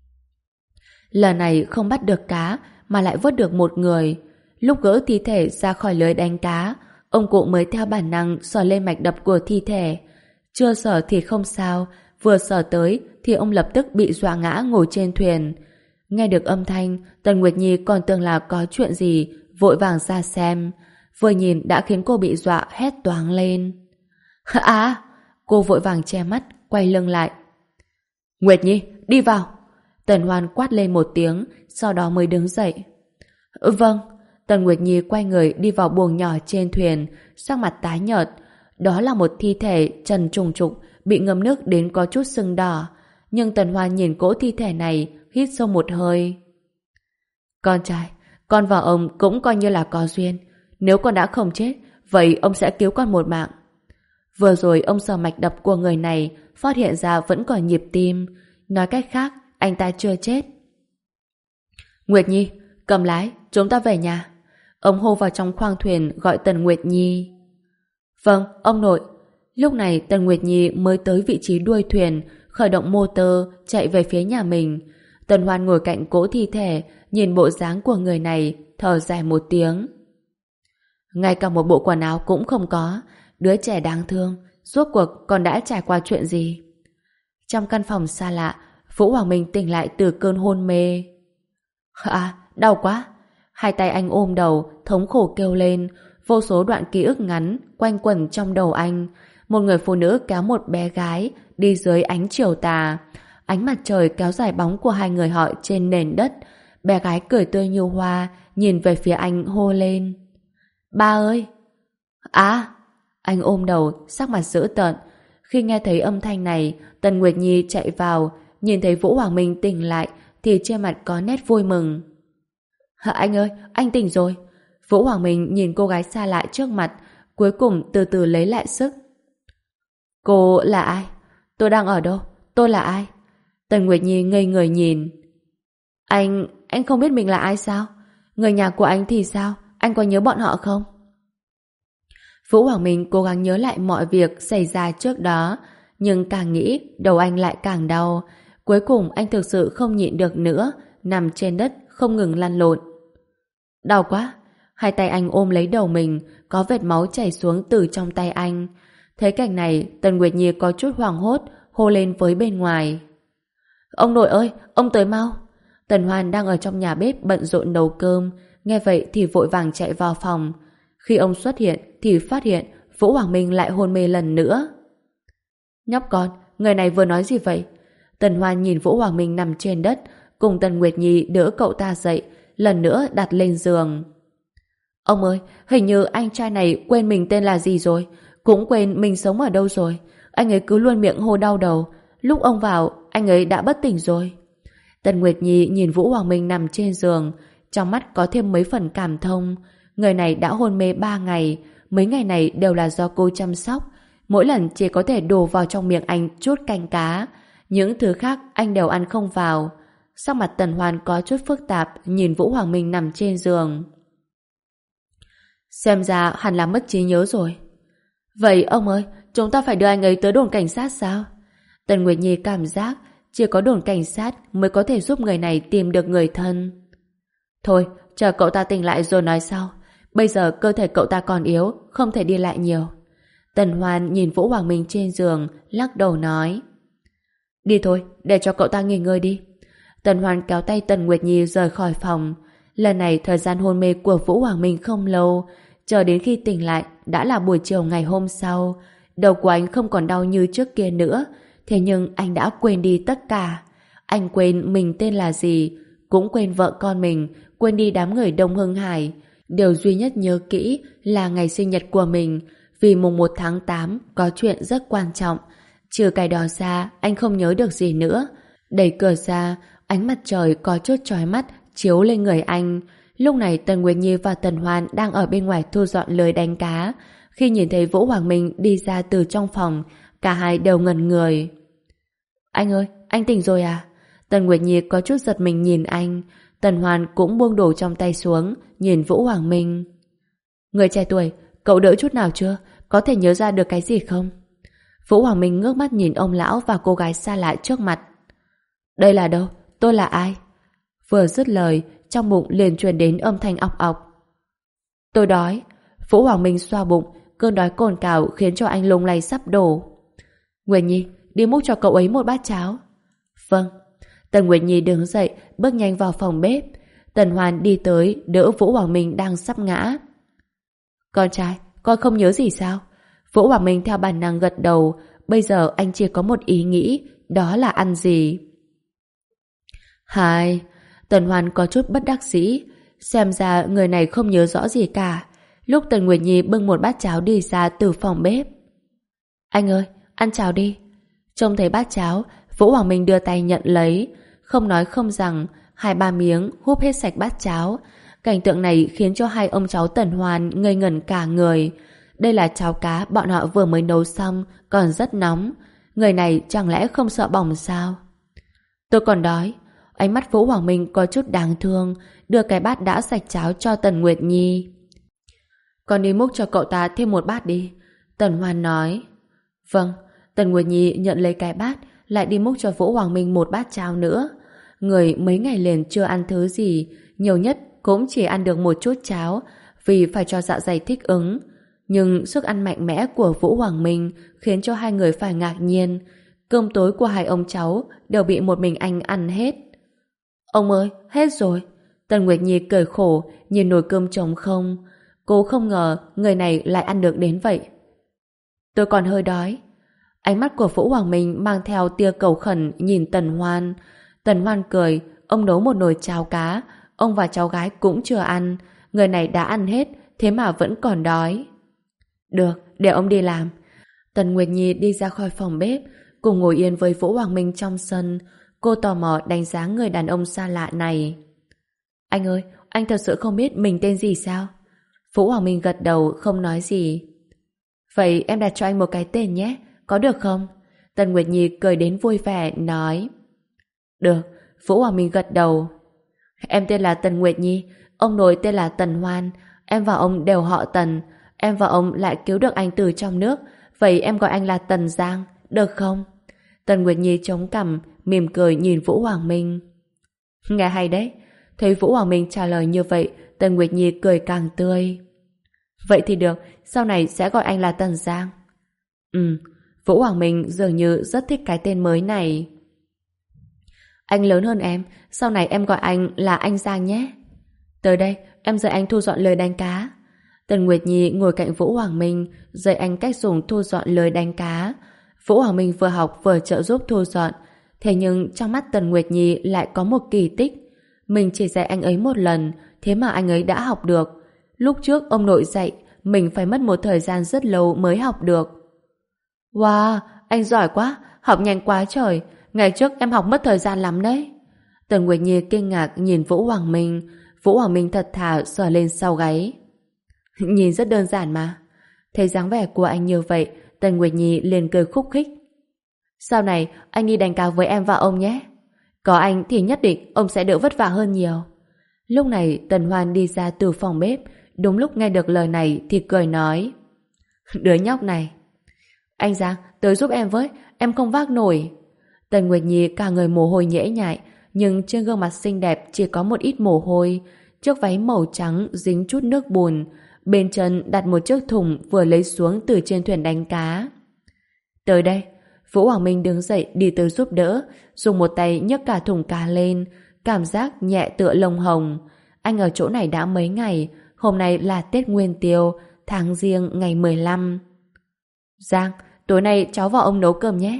Lần này không bắt được cá mà lại vớt được một người. Lúc gỡ thi thể ra khỏi lưới đánh cá, ông cụ mới theo bản năng sờ lên mạch đập của thi thể. Chưa sờ thì không sao, vừa sờ tới thì ông lập tức bị dọa ngã ngồi trên thuyền. Nghe được âm thanh, Tần Nguyệt Nhi còn tưởng là có chuyện gì, vội vàng ra xem. Vừa nhìn đã khiến cô bị dọa hét toáng lên. À! Cô vội vàng che mắt, quay lưng lại. Nguyệt Nhi, đi vào! Tần Hoan quát lên một tiếng, sau đó mới đứng dậy. Vâng. Tần Nguyệt Nhi quay người đi vào buồng nhỏ trên thuyền, sắc mặt tái nhợt. Đó là một thi thể trần trùng trục, bị ngâm nước đến có chút sưng đỏ. Nhưng Tần Hoan nhìn cỗ thi thể này, hít sâu một hơi. Con trai, con và ông cũng coi như là có duyên. Nếu con đã không chết, vậy ông sẽ cứu con một mạng. Vừa rồi ông sờ mạch đập của người này, phát hiện ra vẫn còn nhịp tim. Nói cách khác, anh ta chưa chết. Nguyệt Nhi, cầm lái, chúng ta về nhà. Ông hô vào trong khoang thuyền gọi Tần Nguyệt Nhi. Vâng, ông nội. Lúc này Tần Nguyệt Nhi mới tới vị trí đuôi thuyền, khởi động motor, chạy về phía nhà mình. Tần Hoan ngồi cạnh cỗ thi thể, nhìn bộ dáng của người này, thở dài một tiếng. Ngay cả một bộ quần áo cũng không có, đứa trẻ đáng thương, rốt cuộc còn đã trải qua chuyện gì? Trong căn phòng xa lạ, Vũ Hoàng Minh tỉnh lại từ cơn hôn mê. À, đau quá! Hai tay anh ôm đầu, thống khổ kêu lên, vô số đoạn ký ức ngắn quanh quẩn trong đầu anh. Một người phụ nữ kéo một bé gái đi dưới ánh chiều tà. Ánh mặt trời kéo dài bóng của hai người họ trên nền đất. Bé gái cười tươi như hoa, nhìn về phía anh hô lên. Ba ơi! À! Anh ôm đầu, sắc mặt dữ tợn. Khi nghe thấy âm thanh này, Tần Nguyệt Nhi chạy vào, nhìn thấy Vũ Hoàng Minh tỉnh lại thì trên mặt có nét vui mừng. Anh ơi, anh tỉnh rồi. Vũ Hoàng Minh nhìn cô gái xa lạ trước mặt, cuối cùng từ từ lấy lại sức. Cô là ai? Tôi đang ở đâu? Tôi là ai? Tần Nguyệt Nhi ngây người nhìn. Anh, anh không biết mình là ai sao? Người nhà của anh thì sao? Anh có nhớ bọn họ không? Vũ Hoàng Minh cố gắng nhớ lại mọi việc xảy ra trước đó, nhưng càng nghĩ, đầu anh lại càng đau. Cuối cùng anh thực sự không nhịn được nữa, nằm trên đất không ngừng lăn lộn. Đau quá! Hai tay anh ôm lấy đầu mình, có vệt máu chảy xuống từ trong tay anh. Thấy cảnh này, Tần Nguyệt Nhi có chút hoảng hốt, hô lên với bên ngoài. Ông nội ơi, ông tới mau! Tần Hoan đang ở trong nhà bếp bận rộn nấu cơm, nghe vậy thì vội vàng chạy vào phòng. Khi ông xuất hiện thì phát hiện Vũ Hoàng Minh lại hôn mê lần nữa. Nhóc con, người này vừa nói gì vậy? Tần Hoan nhìn Vũ Hoàng Minh nằm trên đất, cùng Tần Nguyệt Nhi đỡ cậu ta dậy, lần nữa đặt lên giường. Ông ơi, hình như anh trai này quên mình tên là gì rồi, cũng quên mình sống ở đâu rồi. Anh ấy cứ luôn miệng hô đau đầu, lúc ông vào, anh ấy đã bất tỉnh rồi. Tần Nguyệt Nhi nhìn Vũ Hoàng Minh nằm trên giường, trong mắt có thêm mấy phần cảm thông. Người này đã hôn mê ba ngày, mấy ngày này đều là do cô chăm sóc. Mỗi lần chỉ có thể đổ vào trong miệng anh chút canh cá, những thứ khác anh đều ăn không vào. Sắc mặt Tần Hoan có chút phức tạp, nhìn Vũ Hoàng Minh nằm trên giường. Xem ra hẳn là mất trí nhớ rồi. Vậy ông ơi, chúng ta phải đưa anh ấy tới đồn cảnh sát sao? Tần Nguyệt Nhi cảm giác chỉ có đồn cảnh sát mới có thể giúp người này tìm được người thân. Thôi, chờ cậu ta tỉnh lại rồi nói sau. Bây giờ cơ thể cậu ta còn yếu, không thể đi lại nhiều. Tần Hoan nhìn Vũ Hoàng Minh trên giường, lắc đầu nói. Đi thôi, để cho cậu ta nghỉ ngơi đi. Tần Hoan kéo tay Tần Nguyệt Nhi rời khỏi phòng. Lần này thời gian hôn mê của Vũ Hoàng Minh không lâu, chờ đến khi tỉnh lại đã là buổi chiều ngày hôm sau. Đầu của anh không còn đau như trước kia nữa, Thế nhưng anh đã quên đi tất cả. Anh quên mình tên là gì, cũng quên vợ con mình, quên đi đám người Đông Hưng Hải. Điều duy nhất nhớ kỹ là ngày sinh nhật của mình, vì mùng một tháng tám có chuyện rất quan trọng. Trừ cái đó ra, anh không nhớ được gì nữa. Đẩy cửa ra, ánh mặt trời có chút chói mắt chiếu lên người anh. Lúc này Tần Nguyệt Nhi và Tần Hoan đang ở bên ngoài thu dọn lưới đánh cá. Khi nhìn thấy Vũ Hoàng Minh đi ra từ trong phòng, cả hai đều ngẩn người. Anh ơi, anh tỉnh rồi à? Tần Nguyệt Nhi có chút giật mình nhìn anh. Tần Hoan cũng buông đồ trong tay xuống, nhìn Vũ Hoàng Minh. Người trẻ tuổi, cậu đỡ chút nào chưa? Có thể nhớ ra được cái gì không? Vũ Hoàng Minh ngước mắt nhìn ông lão và cô gái xa lạ trước mặt. Đây là đâu? Tôi là ai? Vừa dứt lời, trong bụng liền truyền đến âm thanh ọc ọc. Tôi đói. Vũ Hoàng Minh xoa bụng, cơn đói cồn cào khiến cho anh lung lay sắp đổ. Nguyệt Nhi, đi múc cho cậu ấy một bát cháo. Vâng. Tần Nguyệt Nhi đứng dậy, bước nhanh vào phòng bếp. Tần Hoan đi tới, đỡ Vũ Hoàng Minh đang sắp ngã. Con trai, con không nhớ gì sao? Vũ Hoàng Minh theo bản năng gật đầu. Bây giờ anh chỉ có một ý nghĩ, đó là ăn gì. Hai. Tần Hoan có chút bất đắc dĩ. Xem ra người này không nhớ rõ gì cả. Lúc Tần Nguyệt Nhi bưng một bát cháo đi ra từ phòng bếp. Anh ơi, ăn cháo đi. Trông thấy bát cháo, Vũ Hoàng Minh đưa tay nhận lấy. Không nói không rằng, hai ba miếng húp hết sạch bát cháo. Cảnh tượng này khiến cho hai ông cháu Tần Hoan ngây ngẩn cả người. Đây là cháo cá bọn họ vừa mới nấu xong, còn rất nóng. Người này chẳng lẽ không sợ bỏng sao? Tôi còn đói. Ánh mắt Vũ Hoàng Minh có chút đáng thương, đưa cái bát đã sạch cháo cho Tần Nguyệt Nhi. Con đi múc cho cậu ta thêm một bát đi. Tần Hoan nói. Vâng. Tần Nguyệt Nhi nhận lấy cái bát, lại đi múc cho Vũ Hoàng Minh một bát cháo nữa. Người mấy ngày liền chưa ăn thứ gì, nhiều nhất cũng chỉ ăn được một chút cháo, vì phải cho dạ dày thích ứng. Nhưng sức ăn mạnh mẽ của Vũ Hoàng Minh khiến cho hai người phải ngạc nhiên. Cơm tối của hai ông cháu đều bị một mình anh ăn hết. Ông ơi, hết rồi. Tần Nguyệt Nhi cười khổ nhìn nồi cơm trống không. Cô không ngờ người này lại ăn được đến vậy. Tôi còn hơi đói. Ánh mắt của Vũ Hoàng Minh mang theo tia cầu khẩn nhìn Tần Hoan. Tần Hoan cười, ông nấu một nồi cháo cá, ông và cháu gái cũng chưa ăn. Người này đã ăn hết, thế mà vẫn còn đói. Được, để ông đi làm. Tần Nguyệt Nhi đi ra khỏi phòng bếp, cùng ngồi yên với Vũ Hoàng Minh trong sân. Cô tò mò đánh giá người đàn ông xa lạ này. Anh ơi, anh thật sự không biết mình tên gì sao? Vũ Hoàng Minh gật đầu không nói gì. Vậy em đặt cho anh một cái tên nhé, có được không? Tần Nguyệt Nhi cười đến vui vẻ nói. Được. Vũ Hoàng Minh gật đầu. Em tên là Tần Nguyệt Nhi, ông nội tên là Tần Hoan, em và ông đều họ Tần, em và ông lại cứu được anh từ trong nước, vậy em gọi anh là Tần Giang, được không? Tần Nguyệt Nhi chống cằm, mỉm cười nhìn Vũ Hoàng Minh. Nghe hay đấy. Thấy Vũ Hoàng Minh trả lời như vậy, Tần Nguyệt Nhi cười càng tươi. Vậy thì được, sau này sẽ gọi anh là Tần Giang. Ừ, Vũ Hoàng Minh dường như rất thích cái tên mới này. Anh lớn hơn em, sau này em gọi anh là anh Giang nhé. Tới đây, em dạy anh thu dọn lưới đánh cá. Tần Nguyệt Nhi ngồi cạnh Vũ Hoàng Minh, dạy anh cách dùng thu dọn lưới đánh cá. Vũ Hoàng Minh vừa học vừa trợ giúp thu dọn. Thế nhưng trong mắt Tần Nguyệt Nhi lại có một kỳ tích. Mình chỉ dạy anh ấy một lần, thế mà anh ấy đã học được. Lúc trước ông nội dạy, mình phải mất một thời gian rất lâu mới học được. Wow, anh giỏi quá, học nhanh quá trời. Ngày trước em học mất thời gian lắm đấy. Tần Nguyệt Nhi kinh ngạc nhìn Vũ Hoàng Minh. Vũ Hoàng Minh thật thà sờ lên sau gáy. Nhìn rất đơn giản mà. Thấy dáng vẻ của anh như vậy, Tần Nguyệt Nhi liền cười khúc khích. Sau này anh đi đánh cá với em và ông nhé. Có anh thì nhất định ông sẽ đỡ vất vả hơn nhiều. Lúc này Tần Hoan đi ra từ phòng bếp, đúng lúc nghe được lời này thì cười nói. Đứa nhóc này. Anh Giang, tới giúp em với, em không vác nổi. Tần Nguyệt Nhi cả người mồ hôi nhễ nhại, nhưng trên gương mặt xinh đẹp chỉ có một ít mồ hôi. Chiếc váy màu trắng dính chút nước bùn, bên chân đặt một chiếc thùng vừa lấy xuống từ trên thuyền đánh cá. Tới đây. Vũ Hoàng Minh đứng dậy đi tới giúp đỡ, dùng một tay nhấc cả thùng cá lên, cảm giác nhẹ tựa lông hồng. Anh ở chỗ này đã mấy ngày, hôm nay là Tết Nguyên Tiêu, tháng Giêng ngày mười lăm. Giang, tối nay cháu vào ông nấu cơm nhé.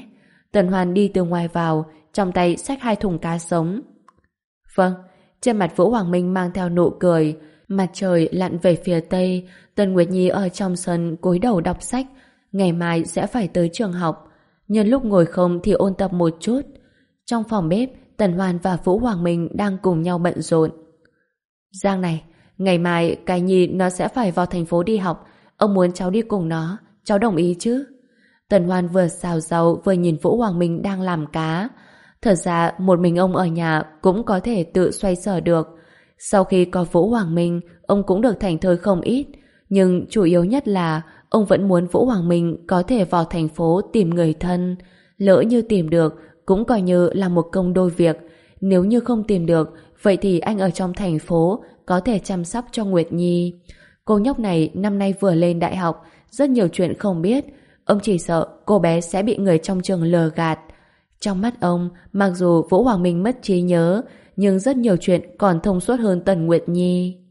Tần Hoan đi từ ngoài vào, trong tay xách hai thùng cá sống. Vâng. Trên mặt Vũ Hoàng Minh mang theo nụ cười. Mặt trời lặn về phía tây. Tần Nguyệt Nhi ở trong sân cúi đầu đọc sách. Ngày mai sẽ phải tới trường học. Nhân lúc ngồi không thì ôn tập một chút. Trong phòng bếp, Tần Hoan và Vũ Hoàng Minh đang cùng nhau bận rộn. Giang này, ngày mai cái Nhi nó sẽ phải vào thành phố đi học. Ông muốn cháu đi cùng nó, cháu đồng ý chứ? Tần Hoan vừa xào rau vừa nhìn Vũ Hoàng Minh đang làm cá. Thật ra một mình ông ở nhà cũng có thể tự xoay sở được. Sau khi có Vũ Hoàng Minh, ông cũng được thảnh thơi không ít. Nhưng chủ yếu nhất là ông vẫn muốn Vũ Hoàng Minh có thể vào thành phố tìm người thân. Lỡ như tìm được, cũng coi như là một công đôi việc. Nếu như không tìm được, vậy thì anh ở trong thành phố có thể chăm sóc cho Nguyệt Nhi. Cô nhóc này năm nay vừa lên đại học, rất nhiều chuyện không biết. Ông chỉ sợ cô bé sẽ bị người trong trường lừa gạt. Trong mắt ông, mặc dù Vũ Hoàng Minh mất trí nhớ, nhưng rất nhiều chuyện còn thông suốt hơn Tần Nguyệt Nhi.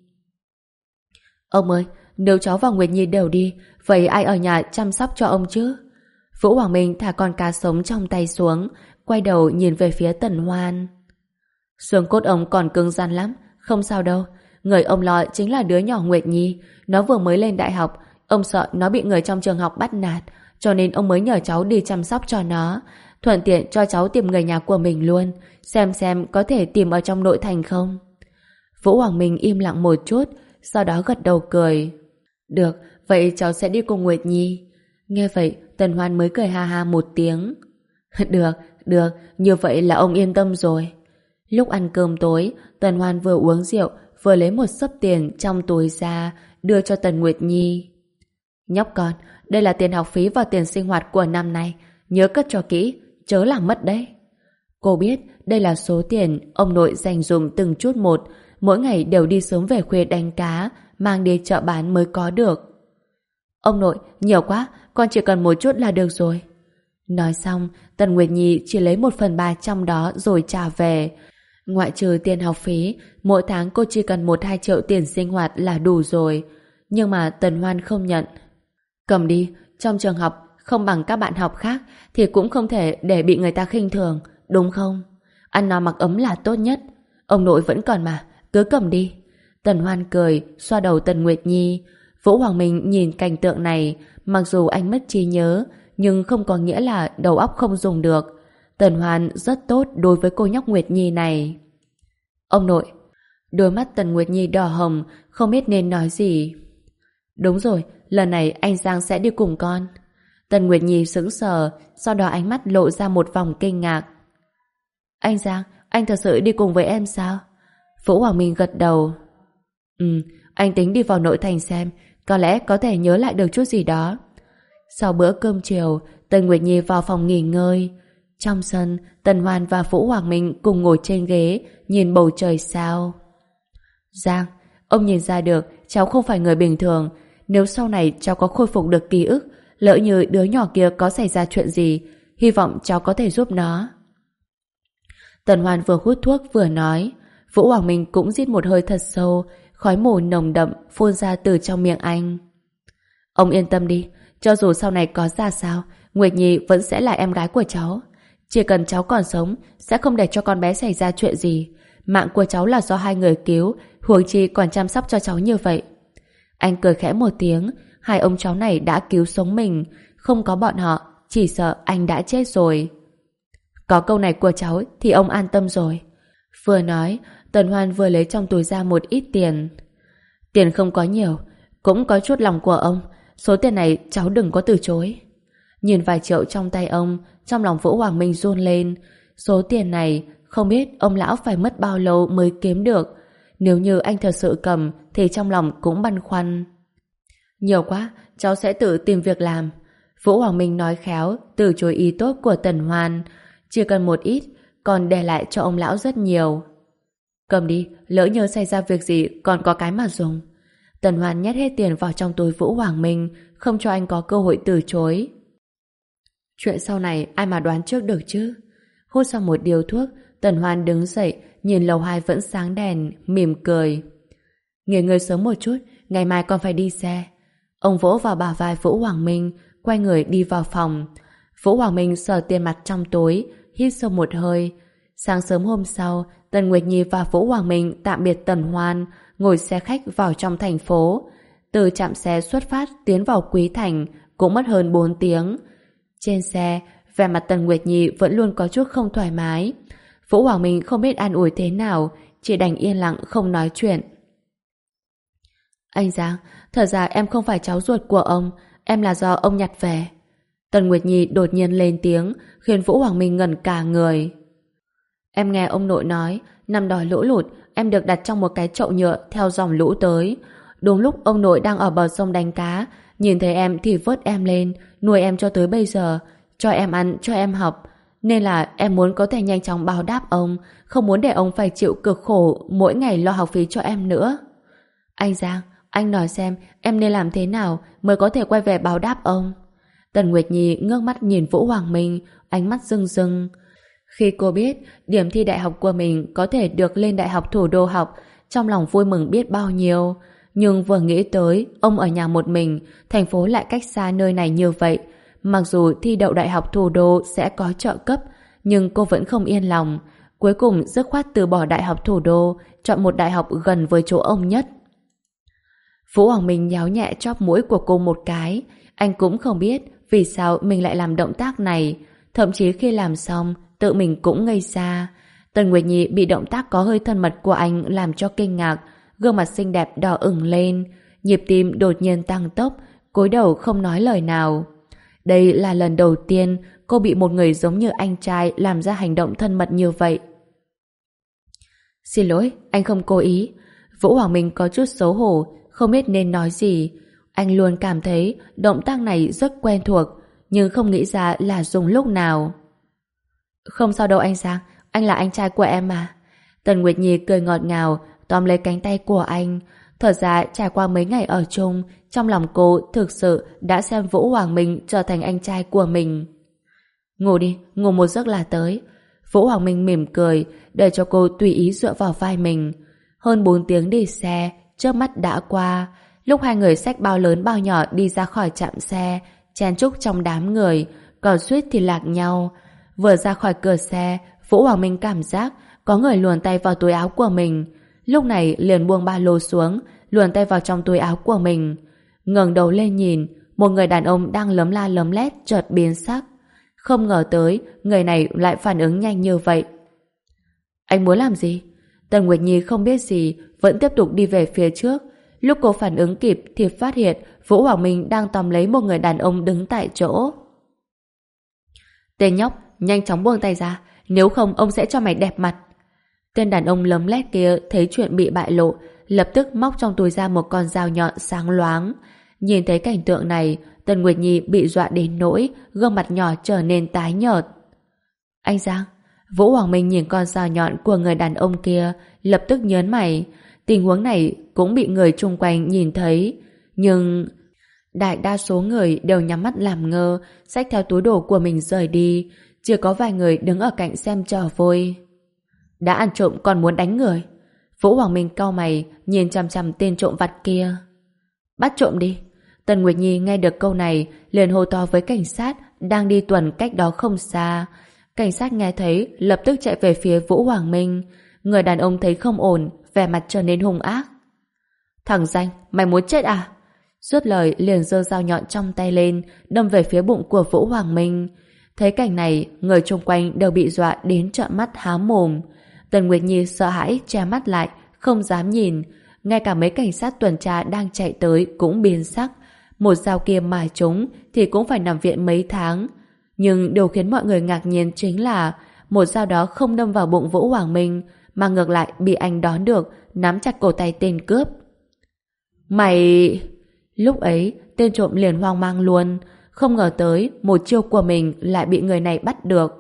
Ông ơi, nếu cháu và Nguyệt Nhi đều đi, vậy ai ở nhà chăm sóc cho ông chứ? Vũ Hoàng Minh thả con cá sống trong tay xuống, quay đầu nhìn về phía Tần Hoan. Xương cốt ông còn cứng rắn lắm, không sao đâu. Người ông lo chính là đứa nhỏ Nguyệt Nhi. Nó vừa mới lên đại học, ông sợ nó bị người trong trường học bắt nạt, cho nên ông mới nhờ cháu đi chăm sóc cho nó. Thuận tiện cho cháu tìm người nhà của mình luôn, xem xem có thể tìm ở trong nội thành không. Vũ Hoàng Minh im lặng một chút, sau đó gật đầu cười. Được, vậy cháu sẽ đi cùng Nguyệt Nhi. Nghe vậy, Tần Hoan mới cười ha ha một tiếng. Được, được, như vậy là ông yên tâm rồi. Lúc ăn cơm tối, Tần Hoan vừa uống rượu, vừa lấy một xấp tiền trong túi ra, đưa cho Tần Nguyệt Nhi. Nhóc con, đây là tiền học phí và tiền sinh hoạt của năm nay, nhớ cất cho kỹ, chớ làm mất đấy. Cô biết đây là số tiền ông nội dành dụm từng chút một, mỗi ngày đều đi sớm về khuya đánh cá, mang đi chợ bán mới có được. Ông nội, nhiều quá, con chỉ cần một chút là được rồi. Nói xong, Tần Nguyệt Nhi chỉ lấy một phần ba trong đó rồi trả về. Ngoại trừ tiền học phí, mỗi tháng cô chỉ cần một hai triệu tiền sinh hoạt là đủ rồi. Nhưng mà Tần Hoan không nhận. Cầm đi, trong trường học không bằng các bạn học khác thì cũng không thể để bị người ta khinh thường, đúng không? Ăn no mặc ấm là tốt nhất. Ông nội vẫn còn mà, cứ cầm đi. Tần Hoan cười, xoa đầu Tần Nguyệt Nhi. Vũ Hoàng Minh nhìn cảnh tượng này, mặc dù anh mất trí nhớ, nhưng không có nghĩa là đầu óc không dùng được. Tần Hoan rất tốt đối với cô nhóc Nguyệt Nhi này. Ông nội. Đôi mắt Tần Nguyệt Nhi đỏ hồng, không biết nên nói gì. Đúng rồi, lần này anh Giang sẽ đi cùng con. Tần Nguyệt Nhi sững sờ, sau đó ánh mắt lộ ra một vòng kinh ngạc. Anh Giang, anh thật sự đi cùng với em sao? Vũ Hoàng Minh gật đầu. Ừ, anh tính đi vào nội thành xem, có lẽ có thể nhớ lại được chút gì đó. Sau bữa cơm chiều, Tần Nguyệt Nhi vào phòng nghỉ ngơi. Trong sân, Tần Hoan và Vũ Hoàng Minh cùng ngồi trên ghế, nhìn bầu trời sao. Giang, ông nhìn ra được cháu không phải người bình thường. Nếu sau này cháu có khôi phục được ký ức, lỡ như đứa nhỏ kia có xảy ra chuyện gì, hy vọng cháu có thể giúp nó. Tần Hoan vừa hút thuốc vừa nói. Vũ Hoàng Minh cũng rít một hơi thật sâu, khói mù nồng đậm phun ra từ trong miệng anh. Ông yên tâm đi, cho dù sau này có ra sao, Nguyệt Nhi vẫn sẽ là em gái của cháu. Chỉ cần cháu còn sống, sẽ không để cho con bé xảy ra chuyện gì. Mạng của cháu là do hai người cứu, huống chi còn chăm sóc cho cháu như vậy. Anh cười khẽ một tiếng, hai ông cháu này đã cứu sống mình, không có bọn họ, chỉ sợ anh đã chết rồi. Có câu này của cháu thì ông an tâm rồi. Vừa nói, Tần Hoan vừa lấy trong túi ra một ít tiền. Tiền không có nhiều, cũng có chút lòng của ông, số tiền này cháu đừng có từ chối. Nhìn vài triệu trong tay ông, trong lòng Vũ Hoàng Minh run lên. Số tiền này không biết ông lão phải mất bao lâu mới kiếm được. Nếu như anh thật sự cầm thì trong lòng cũng băn khoăn. Nhiều quá, cháu sẽ tự tìm việc làm. Vũ Hoàng Minh nói khéo, từ chối ý tốt của Tần Hoan. Chỉ cần một ít, còn để lại cho ông lão rất nhiều. Cầm đi, lỡ nhớ xảy ra việc gì còn có cái mà dùng. Tần Hoan nhét hết tiền vào trong túi Vũ Hoàng Minh, không cho anh có cơ hội từ chối. Chuyện sau này ai mà đoán trước được chứ. Hút xong một điếu thuốc, Tần Hoan đứng dậy, nhìn lầu hai vẫn sáng đèn, mỉm cười. Nghỉ ngơi sớm một chút, ngày mai con phải đi xe. Ông vỗ vào bả vai Vũ Hoàng Minh, quay người đi vào phòng. Vũ Hoàng Minh sờ tiền mặt trong túi, hít sâu một hơi. Sáng sớm hôm sau, Tần Nguyệt Nhi và Vũ Hoàng Minh tạm biệt Tần Hoan, ngồi xe khách vào trong thành phố. Từ trạm xe xuất phát tiến vào Quý Thành cũng mất hơn bốn tiếng. Trên xe, vẻ mặt Tần Nguyệt Nhi vẫn luôn có chút không thoải mái. Vũ Hoàng Minh không biết an ủi thế nào, chỉ đành yên lặng không nói chuyện. Anh Giang, thật ra em không phải cháu ruột của ông, em là do ông nhặt về. Tần Nguyệt Nhi đột nhiên lên tiếng, khiến Vũ Hoàng Minh ngẩn cả người. Em nghe ông nội nói, năm đó lũ lụt, em được đặt trong một cái chậu nhựa theo dòng lũ tới. Đúng lúc ông nội đang ở bờ sông đánh cá, nhìn thấy em thì vớt em lên, nuôi em cho tới bây giờ, cho em ăn, cho em học. Nên là em muốn có thể nhanh chóng báo đáp ông, không muốn để ông phải chịu cực khổ mỗi ngày lo học phí cho em nữa. Anh Giang, anh nói xem em nên làm thế nào mới có thể quay về báo đáp ông. Tần Nguyệt Nhi ngước mắt nhìn Vũ Hoàng Minh, ánh mắt rưng rưng. Khi cô biết điểm thi đại học của mình có thể được lên Đại học Thủ đô học, trong lòng vui mừng biết bao nhiêu. Nhưng vừa nghĩ tới ông ở nhà một mình, thành phố lại cách xa nơi này như vậy. Mặc dù thi đậu Đại học Thủ đô sẽ có trợ cấp, nhưng cô vẫn không yên lòng. Cuối cùng dứt khoát từ bỏ Đại học Thủ đô, chọn một đại học gần với chỗ ông nhất. Vũ Hoàng Minh nhéo nhẹ chóp mũi của cô một cái. Anh cũng không biết vì sao mình lại làm động tác này. Thậm chí khi làm xong, tự mình cũng ngây ra. Tần Nguyệt Nhi bị động tác có hơi thân mật của anh làm cho kinh ngạc, gương mặt xinh đẹp đỏ ửng lên, nhịp tim đột nhiên tăng tốc, cúi đầu không nói lời nào. Đây là lần đầu tiên cô bị một người giống như anh trai làm ra hành động thân mật như vậy. Xin lỗi, anh không cố ý. Vũ Hoàng Minh có chút xấu hổ, không biết nên nói gì. Anh luôn cảm thấy động tác này rất quen thuộc, nhưng không nghĩ ra là dùng lúc nào. Không sao đâu anh Giang, anh là anh trai của em mà. Tần Nguyệt Nhi cười ngọt ngào, tóm lấy cánh tay của anh. Thật ra trải qua mấy ngày ở chung, trong lòng cô thực sự đã xem Vũ Hoàng Minh trở thành anh trai của mình. Ngủ đi, ngủ một giấc là tới. Vũ Hoàng Minh mỉm cười, để cho cô tùy ý dựa vào vai mình. Hơn bốn tiếng đi xe, chớp mắt đã qua. Lúc hai người xách bao lớn bao nhỏ đi ra khỏi trạm xe, chen chúc trong đám người, còn suýt thì lạc nhau. Vừa ra khỏi cửa xe, Vũ Hoàng Minh cảm giác có người luồn tay vào túi áo của mình. Lúc này liền buông ba lô xuống, luồn tay vào trong túi áo của mình. Ngẩng đầu lên nhìn, một người đàn ông đang lấm la lấm lét chợt biến sắc. Không ngờ tới, người này lại phản ứng nhanh như vậy. Anh muốn làm gì? Tần Nguyệt Nhi không biết gì, vẫn tiếp tục đi về phía trước. Lúc cô phản ứng kịp thì phát hiện Vũ Hoàng Minh đang tóm lấy một người đàn ông đứng tại chỗ. Tên nhóc, nhanh chóng buông tay ra, nếu không ông sẽ cho mày đẹp mặt. Tên đàn ông lấm lét kia thấy chuyện bị bại lộ, lập tức móc trong túi ra một con dao nhọn sáng loáng. Nhìn thấy cảnh tượng này, Tần Nguyệt Nhi bị dọa đến nỗi gương mặt nhỏ trở nên tái nhợt. Anh Giang. Vũ Hoàng Minh nhìn con dao nhọn của người đàn ông kia, lập tức nhớn mày. Tình huống này cũng bị người chung quanh nhìn thấy, nhưng đại đa số người đều nhắm mắt làm ngơ, xách theo túi đồ của mình rời đi. Chỉ có vài người đứng ở cạnh xem trò vui. Đã ăn trộm còn muốn đánh người? Vũ Hoàng Minh cau mày, nhìn chằm chằm tên trộm vặt kia. Bắt trộm đi. Tần Nguyệt Nhi nghe được câu này, liền hô to với cảnh sát đang đi tuần cách đó không xa. Cảnh sát nghe thấy, lập tức chạy về phía Vũ Hoàng Minh. Người đàn ông thấy không ổn, vẻ mặt trở nên hung ác. Thằng danh, mày muốn chết à? Dứt lời liền giơ dao nhọn trong tay lên, đâm về phía bụng của Vũ Hoàng Minh. Thấy cảnh này, người chung quanh đều bị dọa đến trợn mắt há mồm. Tần Nguyệt Nhi sợ hãi che mắt lại, không dám nhìn. Ngay cả mấy cảnh sát tuần tra đang chạy tới cũng biến sắc. Một dao kia mà trúng thì cũng phải nằm viện mấy tháng. Nhưng điều khiến mọi người ngạc nhiên chính là một dao đó không đâm vào bụng Vũ Hoàng Minh, mà ngược lại bị anh đón được, nắm chặt cổ tay tên cướp. Mày... Lúc ấy, tên trộm liền hoang mang luôn. Không ngờ tới, một chiêu của mình lại bị người này bắt được.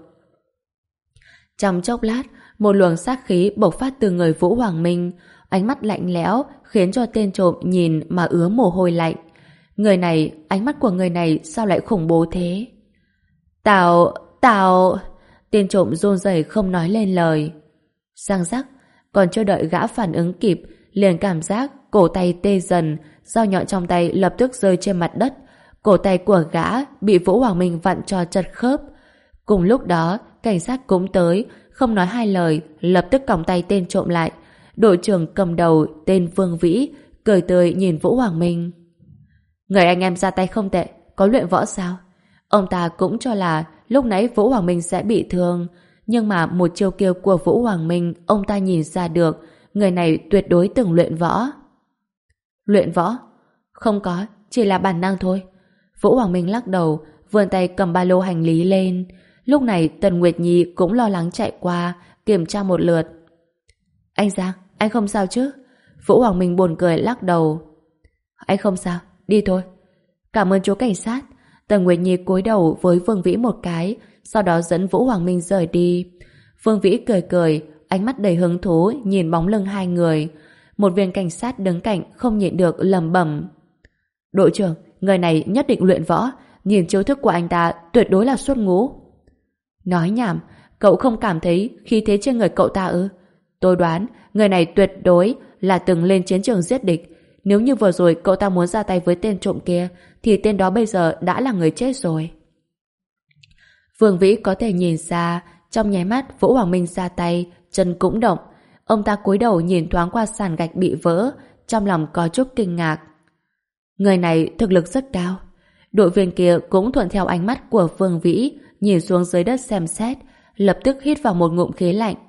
Trong chốc lát, một luồng sát khí bộc phát từ người Vũ Hoàng Minh. Ánh mắt lạnh lẽo khiến cho tên trộm nhìn mà ứa mồ hôi lạnh. Người này, ánh mắt của người này sao lại khủng bố thế? Tao... Tao... Tên trộm run rẩy không nói lên lời. Răng rắc, còn chưa đợi gã phản ứng kịp, liền cảm giác cổ tay tê dần, dao nhọn trong tay lập tức rơi trên mặt đất. Cổ tay của gã bị Vũ Hoàng Minh vặn cho chật khớp. Cùng lúc đó, cảnh sát cũng tới, không nói hai lời, lập tức còng tay tên trộm lại. Đội trưởng cầm đầu tên Vương Vĩ cười tươi nhìn Vũ Hoàng Minh. Người anh em ra tay không tệ, có luyện võ sao? Ông ta cũng cho là lúc nãy Vũ Hoàng Minh sẽ bị thương, nhưng mà một chiêu kia của Vũ Hoàng Minh ông ta nhìn ra được người này tuyệt đối từng luyện võ. Luyện võ? Không có, chỉ là bản năng thôi. Vũ Hoàng Minh lắc đầu, vươn tay cầm ba lô hành lý lên. Lúc này Tần Nguyệt Nhi cũng lo lắng chạy qua kiểm tra một lượt. Anh Giang, anh không sao chứ? Vũ Hoàng Minh buồn cười lắc đầu. Anh không sao, đi thôi. Cảm ơn chú cảnh sát. Tần Nguyệt Nhi cúi đầu với Vương Vĩ một cái, sau đó dẫn Vũ Hoàng Minh rời đi. Vương Vĩ cười cười, ánh mắt đầy hứng thú nhìn bóng lưng hai người. Một viên cảnh sát đứng cạnh không nhịn được lẩm bẩm. Đội trưởng, người này nhất định luyện võ, nhìn chiêu thức của anh ta tuyệt đối là xuất ngũ. Nói nhảm, cậu không cảm thấy khí thế trên người cậu ta ư? Tôi đoán người này tuyệt đối là từng lên chiến trường giết địch. Nếu như vừa rồi cậu ta muốn ra tay với tên trộm kia thì tên đó bây giờ đã là người chết rồi. Vương Vĩ có thể nhìn ra, trong nháy mắt Vũ Hoàng Minh ra tay, chân cũng động. Ông ta cúi đầu nhìn thoáng qua sàn gạch bị vỡ, trong lòng có chút kinh ngạc. Người này thực lực rất cao. Đội viên kia cũng thuận theo ánh mắt của Vương Vĩ, nhìn xuống dưới đất xem xét, lập tức hít vào một ngụm khí lạnh.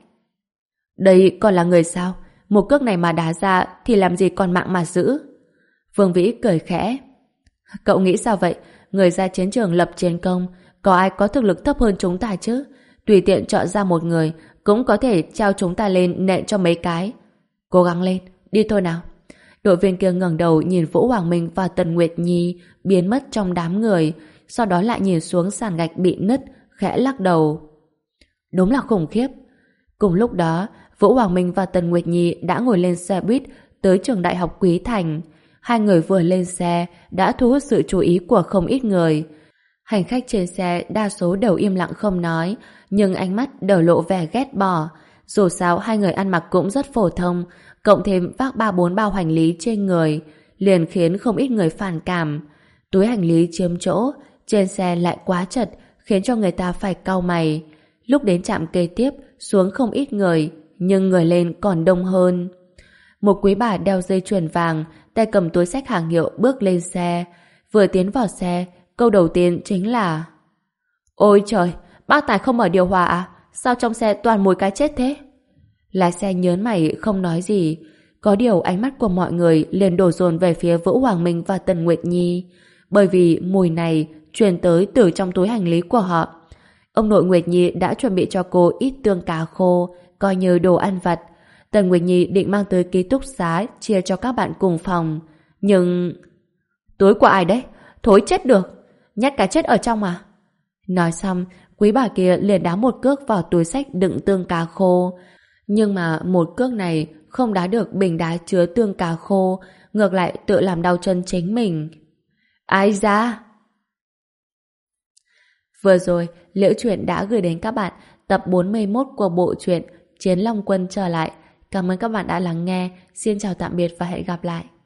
Đây còn là người sao? Một cước này mà đá ra thì làm gì còn mạng mà giữ? Vương Vĩ cười khẽ. Cậu nghĩ sao vậy? Người ra chiến trường lập chiến công, có ai có thực lực thấp hơn chúng ta chứ? Tùy tiện chọn ra một người cũng có thể trao chúng ta lên nện cho mấy cái. Cố gắng lên, đi thôi nào. Đội viên kia ngẩng đầu nhìn Vũ Hoàng Minh và Tần Nguyệt Nhi biến mất trong đám người, sau đó lại nhìn xuống sàn gạch bị nứt, khẽ lắc đầu. Đúng là khủng khiếp. Cùng lúc đó, Vũ Hoàng Minh và Tần Nguyệt Nhi đã ngồi lên xe buýt tới trường đại học Quý Thành. Hai người vừa lên xe đã thu hút sự chú ý của không ít người. Hành khách trên xe đa số đều im lặng không nói, nhưng ánh mắt đều lộ vẻ ghét bỏ. Dù sao hai người ăn mặc cũng rất phổ thông, cộng thêm vác ba bốn bao hành lý trên người, liền khiến không ít người phản cảm. Túi hành lý chiếm chỗ, trên xe lại quá chật, khiến cho người ta phải cau mày. Lúc đến trạm kế tiếp, xuống không ít người, nhưng người lên còn đông hơn. Một quý bà đeo dây chuyền vàng, tay cầm túi xách hàng hiệu bước lên xe. Vừa tiến vào xe, câu đầu tiên chính là: Ôi trời, bác tài không mở điều hòa à? Sao trong xe toàn mùi cái chết thế? Lái xe nhớn mày không nói gì. Có điều ánh mắt của mọi người liền đổ dồn về phía Vũ Hoàng Minh và Tần Nguyệt Nhi, bởi vì mùi này truyền tới từ trong túi hành lý của họ. Ông nội Nguyệt Nhi đã chuẩn bị cho cô ít tương cá khô, coi như đồ ăn vặt. Tần Nguyệt Nhi định mang tới ký túc xá chia cho các bạn cùng phòng. Nhưng... Túi của ai đấy? Thối chết được! Nhét cá chết ở trong à? Nói xong, quý bà kia liền đá một cước vào túi xách đựng tương cá khô. Nhưng mà một cước này không đá được bình đá chứa tương cá khô, ngược lại tự làm đau chân chính mình. Ai da? Vừa rồi, Liễu Chuyện đã gửi đến các bạn tập bốn mươi mốt của bộ truyện Chiến Long Quân trở lại. Cảm ơn các bạn đã lắng nghe. Xin chào tạm biệt và hẹn gặp lại.